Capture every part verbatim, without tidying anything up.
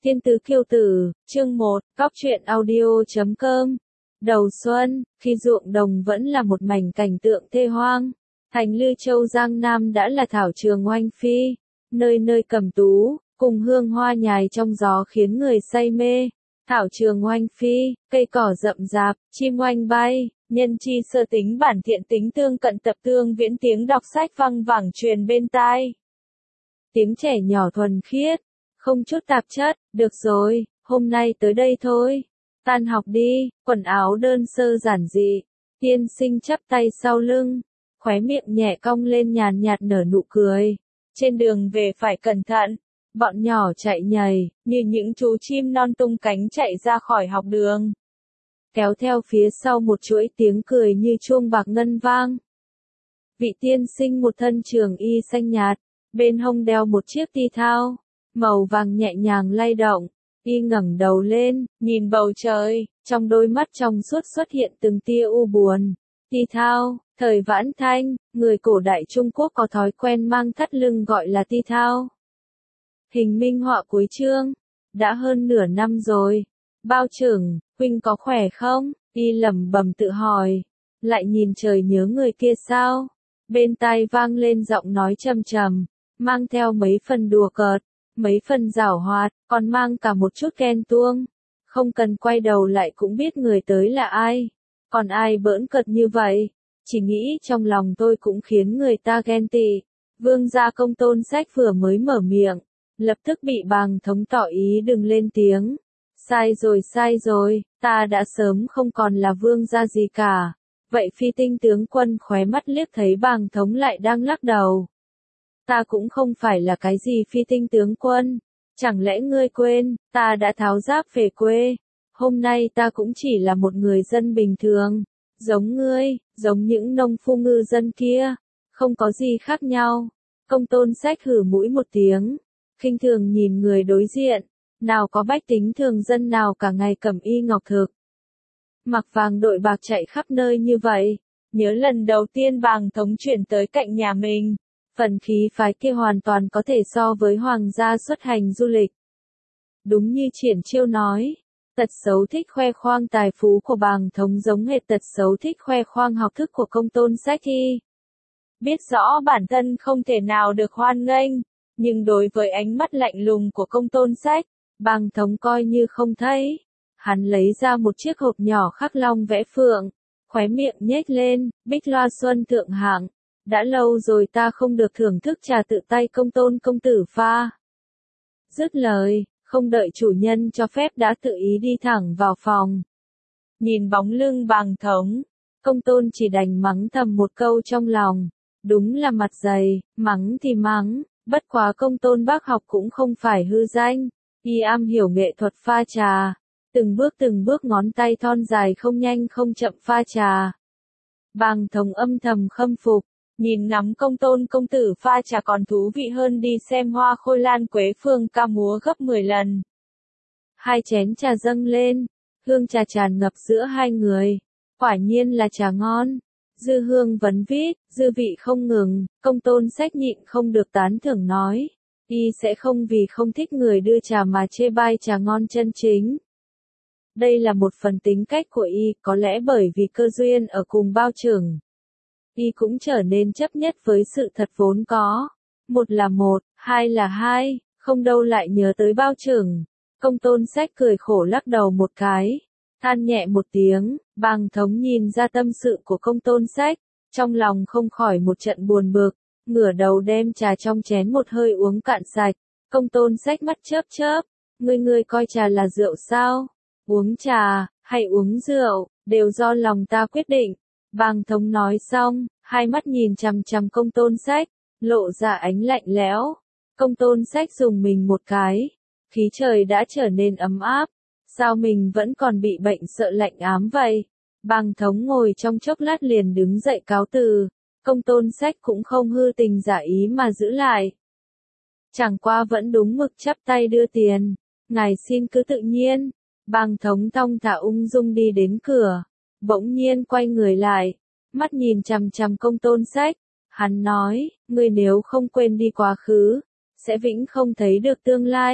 Thiên tứ kiêu tử, chương một, Cóc truyện audio chấm com. Đầu xuân, khi ruộng đồng vẫn là một mảnh cảnh tượng thê hoang, thành Lư Châu Giang Nam đã là thảo trường oanh phi, nơi nơi cầm tú, cùng hương hoa nhài trong gió khiến người say mê. Thảo trường oanh phi, cây cỏ rậm rạp, chim oanh bay, nhân chi sơ tính bản thiện tính tương cận tập tương viễn tiếng đọc sách văng vẳng truyền bên tai. Tiếng trẻ nhỏ thuần khiết, không chút tạp chất, được rồi, hôm nay tới đây thôi. Tan học đi, quần áo đơn sơ giản dị, tiên sinh chắp tay sau lưng, khóe miệng nhẹ cong lên nhàn nhạt nở nụ cười. Trên đường về phải cẩn thận, bọn nhỏ chạy nhảy, như những chú chim non tung cánh chạy ra khỏi học đường. Kéo theo phía sau một chuỗi tiếng cười như chuông bạc ngân vang. Vị tiên sinh một thân trường y xanh nhạt, bên hông đeo một chiếc ti thao, màu vàng nhẹ nhàng lay động. Y ngẩng đầu lên, nhìn bầu trời, trong đôi mắt trong suốt xuất hiện từng tia u buồn. Ti thao, thời Vãn Thanh, người cổ đại Trung Quốc có thói quen mang thắt lưng gọi là ti thao. Hình minh họa cuối chương. Đã hơn nửa năm rồi. Bao trưởng, huynh có khỏe không? Y lẩm bẩm tự hỏi. Lại nhìn trời nhớ người kia sao? Bên tai vang lên giọng nói trầm trầm, mang theo mấy phần đùa cợt, mấy phần giảo hoạt, còn mang cả một chút ghen tuông. Không cần quay đầu lại cũng biết người tới là ai. Còn ai bỡn cợt như vậy? Chỉ nghĩ trong lòng tôi cũng khiến người ta ghen tị. Vương gia Công Tôn Sách vừa mới mở miệng, lập tức bị Bàng Thống tỏ ý đừng lên tiếng. Sai rồi sai rồi, ta đã sớm không còn là vương gia gì cả. Vậy Phi Tinh tướng quân khóe mắt liếc thấy Bàng Thống lại đang lắc đầu. Ta cũng không phải là cái gì Phi Tinh tướng quân. Chẳng lẽ ngươi quên, ta đã tháo giáp về quê. Hôm nay ta cũng chỉ là một người dân bình thường. Giống ngươi, giống những nông phu ngư dân kia. Không có gì khác nhau. Công Tôn Sách hử mũi một tiếng, khinh thường nhìn người đối diện. Nào có bách tính thường dân nào cả ngày cầm y ngọc thực, mặc vàng đội bạc chạy khắp nơi như vậy. Nhớ lần đầu tiên Bàng Thống chuyển tới cạnh nhà mình, phần khí phái kia hoàn toàn có thể so với hoàng gia xuất hành du lịch. Đúng như Triển Chiêu nói, tật xấu thích khoe khoang tài phú của Bàng Thống giống hệt tật xấu thích khoe khoang học thức của Công Tôn Sách thi. Biết rõ bản thân không thể nào được hoan nghênh, nhưng đối với ánh mắt lạnh lùng của Công Tôn Sách, Bàng Thống coi như không thấy. Hắn lấy ra một chiếc hộp nhỏ khắc long vẽ phượng, khóe miệng nhếch lên, bích loa xuân thượng hạng. Đã lâu rồi ta không được thưởng thức trà tự tay Công Tôn công tử pha. Dứt lời, không đợi chủ nhân cho phép đã tự ý đi thẳng vào phòng. Nhìn bóng lưng Bàng Thống, Công Tôn chỉ đành mắng thầm một câu trong lòng. Đúng là mặt dày, mắng thì mắng, bất quá Công Tôn bác học cũng không phải hư danh. Y am hiểu nghệ thuật pha trà, từng bước từng bước ngón tay thon dài không nhanh không chậm pha trà. Bàng Thống âm thầm khâm phục, nhìn ngắm Công Tôn công tử pha trà còn thú vị hơn đi xem hoa khôi lan quế phương ca múa gấp mười lần. Hai chén trà dâng lên, hương trà tràn ngập giữa hai người, quả nhiên là trà ngon. Dư hương vấn vít, dư vị không ngừng, Công Tôn Sách nhịn không được tán thưởng nói. Y sẽ không vì không thích người đưa trà mà chê bai trà ngon chân chính. Đây là một phần tính cách của Y, có lẽ bởi vì cơ duyên ở cùng Bao trưởng. Y cũng trở nên chấp nhất với sự thật vốn có. Một là một, hai là hai, không đâu lại nhớ tới Bao trưởng. Công Tôn Sách cười khổ lắc đầu một cái, than nhẹ một tiếng. Bàng Thống nhìn ra tâm sự của Công Tôn Sách, trong lòng không khỏi một trận buồn bực. Ngửa đầu đem trà trong chén một hơi uống cạn sạch. Công Tôn Sách mắt chớp chớp, ngươi ngươi coi trà là rượu sao? Uống trà, hay uống rượu, đều do lòng ta quyết định. Bàng Thống nói xong, hai mắt nhìn chằm chằm Công Tôn Sách, lộ ra ánh lạnh lẽo. Công Tôn Sách dùng mình một cái, khí trời đã trở nên ấm áp, sao mình vẫn còn bị bệnh sợ lạnh ám vậy? Bàng Thống ngồi trong chốc lát liền đứng dậy cáo từ. Công Tôn Sách cũng không hư tình giả ý mà giữ lại. Chẳng qua vẫn đúng mực chắp tay đưa tiền. Ngài xin cứ tự nhiên. Bàng Thống thong thả ung dung đi đến cửa. Bỗng nhiên quay người lại. Mắt nhìn chằm chằm Công Tôn Sách. Hắn nói, ngươi nếu không quên đi quá khứ, sẽ vĩnh không thấy được tương lai.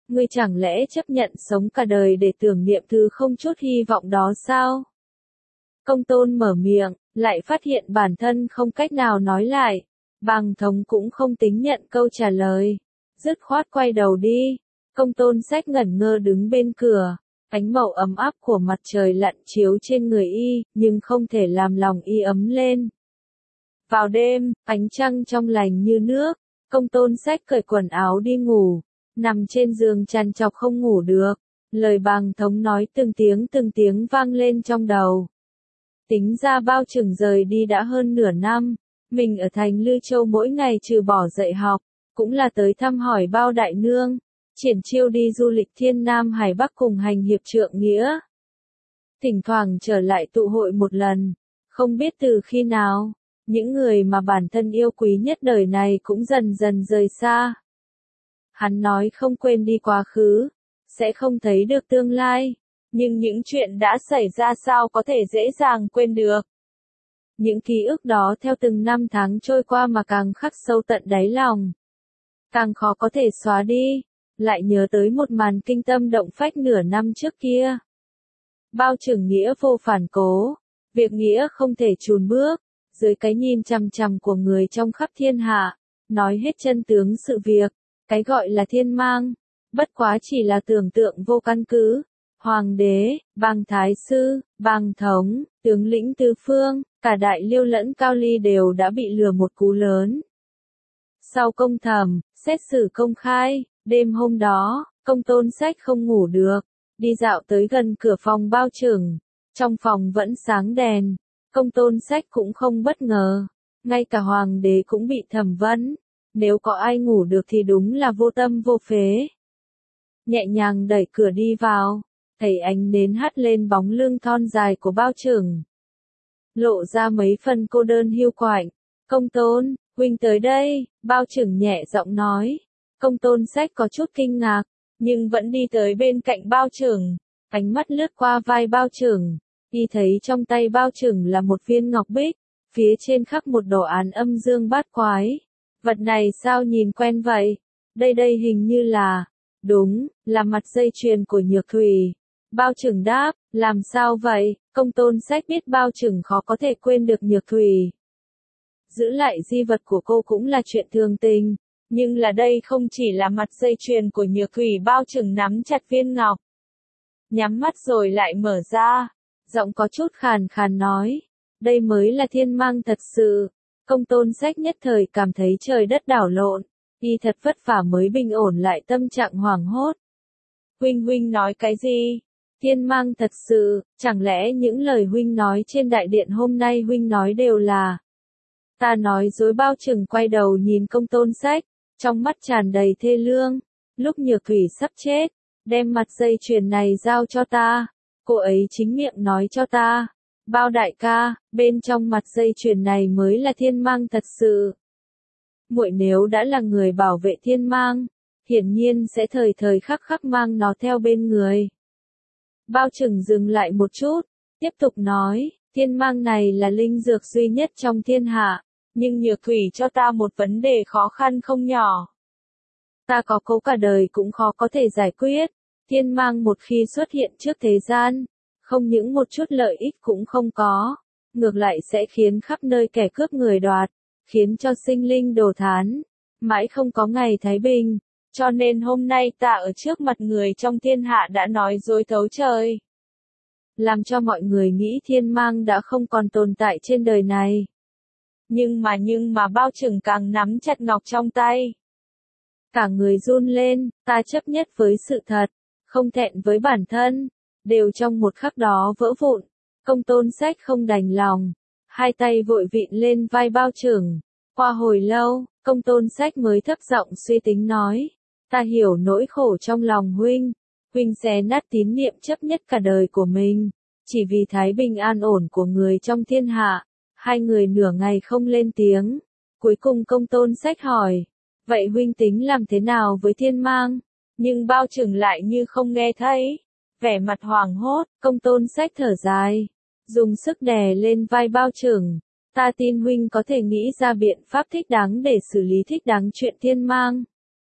Ngươi chẳng lẽ chấp nhận sống cả đời để tưởng niệm thứ không chút hy vọng đó sao? Công tôn mở miệng, lại phát hiện bản thân không cách nào nói lại. Bàng thống cũng không tính nhận câu trả lời. Dứt khoát quay đầu đi. Công tôn sách ngẩn ngơ đứng bên cửa. Ánh màu ấm áp của mặt trời lặn chiếu trên người y, nhưng không thể làm lòng y ấm lên. Vào đêm, ánh trăng trong lành như nước. Công tôn sách cởi quần áo đi ngủ. Nằm trên giường trằn trọc không ngủ được. Lời bàng thống nói từng tiếng từng tiếng vang lên trong đầu. Tính ra bao chừng rời đi đã hơn nửa năm. Mình ở thành Lư Châu mỗi ngày trừ bỏ dạy học, cũng là tới thăm hỏi bao đại nương. Triển chiêu đi du lịch Thiên Nam Hải Bắc cùng hành hiệp trượng nghĩa. Thỉnh thoảng trở lại tụ hội một lần. Không biết từ khi nào, những người mà bản thân yêu quý nhất đời này cũng dần dần rời xa. Hắn nói không quên đi quá khứ, sẽ không thấy được tương lai. Nhưng những chuyện đã xảy ra sao có thể dễ dàng quên được. Những ký ức đó theo từng năm tháng trôi qua mà càng khắc sâu tận đáy lòng. Càng khó có thể xóa đi. Lại nhớ tới một màn kinh tâm động phách nửa năm trước kia. Bao trưởng nghĩa vô phản cố. Việc nghĩa không thể chùn bước. Dưới cái nhìn chằm chằm của người trong khắp thiên hạ. Nói hết chân tướng sự việc. Cái gọi là thiên mang. Bất quá chỉ là tưởng tượng vô căn cứ. Hoàng đế, bàng thái sư, bàng thống, tướng lĩnh tứ phương, cả đại liêu lẫn cao ly đều đã bị lừa một cú lớn. Sau công thẩm, xét xử công khai, đêm hôm đó, công tôn sách không ngủ được, đi dạo tới gần cửa phòng bao trưởng. Trong phòng vẫn sáng đèn, công tôn sách cũng không bất ngờ, ngay cả hoàng đế cũng bị thẩm vấn. Nếu có ai ngủ được thì đúng là vô tâm vô phế. Nhẹ nhàng đẩy cửa đi vào. Thấy ánh nến hắt lên bóng lưng thon dài của bao trưởng. Lộ ra mấy phần cô đơn hiu quạnh. Công tôn, huynh tới đây, bao trưởng nhẹ giọng nói. Công tôn sách có chút kinh ngạc, nhưng vẫn đi tới bên cạnh bao trưởng. Ánh mắt lướt qua vai bao trưởng. Y thấy trong tay bao trưởng là một viên ngọc bích, phía trên khắc một đồ án âm dương bát quái. Vật này sao nhìn quen vậy? Đây đây hình như là... Đúng, là mặt dây chuyền của Nhược Thủy. Bao trưởng đáp, làm sao vậy? Công tôn sách biết bao trưởng khó có thể quên được Nhược Thủy. Giữ lại di vật của cô cũng là chuyện thường tình, nhưng là đây không chỉ là mặt dây chuyền của Nhược Thủy. Bao trưởng nắm chặt viên ngọc, nhắm mắt rồi lại mở ra, giọng có chút khàn khàn nói, đây mới là thiên mang thật sự. Công tôn sách nhất thời cảm thấy trời đất đảo lộn, y thật vất vả mới bình ổn lại tâm trạng hoảng hốt. Huynh huynh nói cái gì? Thiên mang thật sự, chẳng lẽ những lời huynh nói trên đại điện hôm nay huynh nói đều là... Ta nói dối. Bao trưởng quay đầu nhìn công tôn sách, trong mắt tràn đầy thê lương. Lúc Nhược Thủy sắp chết, đem mặt dây chuyền này giao cho ta. Cô ấy chính miệng nói cho ta. Bao đại ca, bên trong mặt dây chuyền này mới là thiên mang thật sự. Muội nếu đã là người bảo vệ thiên mang, hiển nhiên sẽ thời thời khắc khắc mang nó theo bên người. Bao trưởng dừng lại một chút, tiếp tục nói, thiên mang này là linh dược duy nhất trong thiên hạ, nhưng Nhược Thủy cho ta một vấn đề khó khăn không nhỏ. Ta có cố cả đời cũng khó có thể giải quyết. Thiên mang một khi xuất hiện trước thế gian, không những một chút lợi ích cũng không có, ngược lại sẽ khiến khắp nơi kẻ cướp người đoạt, khiến cho sinh linh đổ thán, mãi không có ngày thái bình. Cho nên hôm nay ta ở trước mặt người trong thiên hạ đã nói dối thấu trời. Làm cho mọi người nghĩ thiên mang đã không còn tồn tại trên đời này. Nhưng mà nhưng mà bao trưởng càng nắm chặt ngọc trong tay. Cả người run lên, ta chấp nhất với sự thật, không thẹn với bản thân, đều trong một khắc đó vỡ vụn. Công tôn sách không đành lòng, hai tay vội vịn lên vai bao trưởng. Qua hồi lâu, công tôn sách mới thấp giọng suy tính nói. Ta hiểu nỗi khổ trong lòng huynh, huynh xé nát tín niệm chấp nhất cả đời của mình, chỉ vì thái bình an ổn của người trong thiên hạ. Hai người nửa ngày không lên tiếng, cuối cùng công tôn sách hỏi, vậy huynh tính làm thế nào với thiên mang? Nhưng bao trưởng lại như không nghe thấy, vẻ mặt hoảng hốt. Công tôn sách thở dài, dùng sức đè lên vai bao trưởng, ta tin huynh có thể nghĩ ra biện pháp thích đáng để xử lý thích đáng chuyện thiên mang.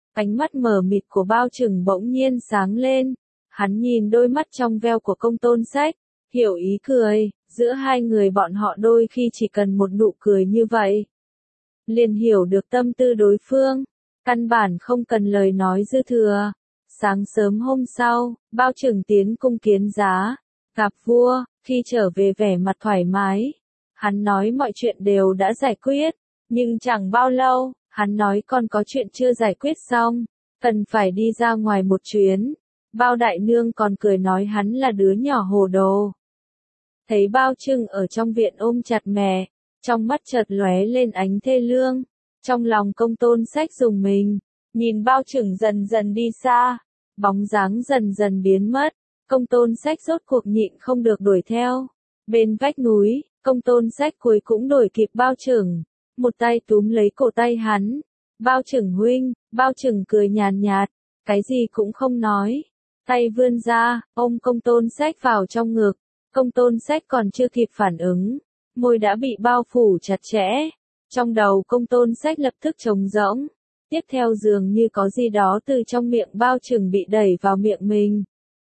Ánh mắt mờ mịt của Bao Trừng bỗng nhiên sáng lên. Hắn nhìn đôi mắt trong veo của Công Tôn Sách, hiểu ý cười, giữa hai người bọn họ đôi khi chỉ cần một nụ cười như vậy. Liền hiểu được tâm tư đối phương, căn bản không cần lời nói dư thừa. Sáng sớm hôm sau, Bao Trừng tiến cung kiến giá, gặp vua, khi trở về vẻ mặt thoải mái. Hắn nói mọi chuyện đều đã giải quyết, nhưng chẳng bao lâu, hắn nói còn có chuyện chưa giải quyết xong, cần phải đi ra ngoài một chuyến. Bao đại nương còn cười nói hắn là đứa nhỏ hồ đồ. Thấy Bao Trừng ở trong viện ôm chặt mẹ, trong mắt chợt lóe lên ánh thê lương, trong lòng Công Tôn Sách rùng mình, nhìn Bao Trừng dần dần đi xa, bóng dáng dần dần biến mất, Công Tôn Sách rốt cuộc nhịn không được đuổi theo. Bên vách núi, Công Tôn Sách cuối cũng đuổi kịp Bao Trừng, một tay túm lấy cổ tay hắn. Bao Trừng huynh, Bao Trừng cười nhàn nhạt, cái gì cũng không nói. Tay vươn ra, ôm Công Tôn Sách vào trong ngực. Công Tôn Sách còn chưa kịp phản ứng, môi đã bị bao phủ chặt chẽ. Trong đầu Công Tôn Sách lập tức trống rỗng. Tiếp theo dường như có gì đó từ trong miệng Bao Trừng bị đẩy vào miệng mình.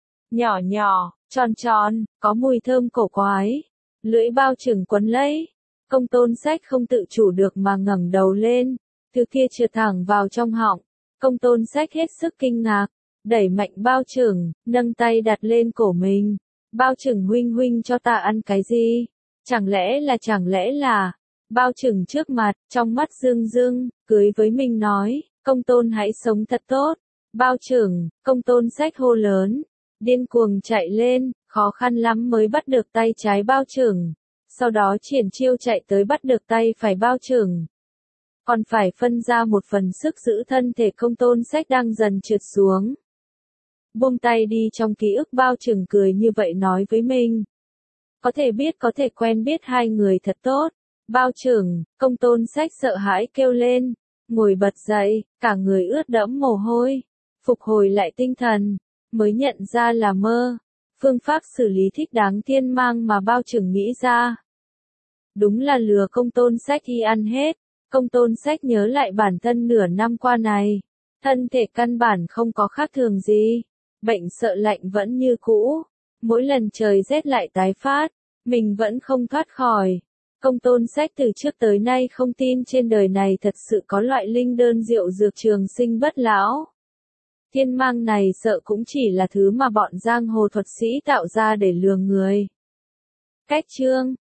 Nhỏ nhỏ, tròn tròn, có mùi thơm cổ quái. Lưỡi Bao Trừng quấn lấy. Công Tôn Sách không tự chủ được mà ngẩng đầu lên. Thứ kia trượt thẳng vào trong họng. Công Tôn Sách hết sức kinh ngạc, đẩy mạnh Bao Trừng, nâng tay đặt lên cổ mình. Bao Trừng huynh huynh cho ta ăn cái gì? Chẳng lẽ là chẳng lẽ là... Bao Trừng trước mặt, trong mắt rưng rưng, cười với mình nói, Công Tôn hãy sống thật tốt. Bao Trừng, Công Tôn Sách hô lớn, điên cuồng chạy lên, khó khăn lắm mới bắt được tay trái Bao Trừng. Sau đó triển chiêu chạy tới bắt được tay phải Bao Trừng. Còn phải phân ra một phần sức giữ thân thể Công Tôn Sách đang dần trượt xuống. Buông tay đi, trong ký ức Bao Trừng cười như vậy nói với mình. Có thể biết có thể quen biết hai người thật tốt. Bao Trừng, Công Tôn Sách sợ hãi kêu lên, ngồi bật dậy, cả người ướt đẫm mồ hôi, phục hồi lại tinh thần, mới nhận ra là mơ. Phương pháp xử lý thích đáng thiên mang mà Bao Trừng nghĩ ra. Đúng là lừa Công Tôn Sách y ăn hết. Công Tôn Sách nhớ lại bản thân nửa năm qua này, thân thể căn bản không có khác thường gì. Bệnh sợ lạnh vẫn như cũ, mỗi lần trời rét lại tái phát, mình vẫn không thoát khỏi. Công Tôn Sách từ trước tới nay không tin trên đời này thật sự có loại linh đơn diệu dược trường sinh bất lão. Thiên mang này sợ cũng chỉ là thứ mà bọn giang hồ thuật sĩ tạo ra để lừa người. Cách chương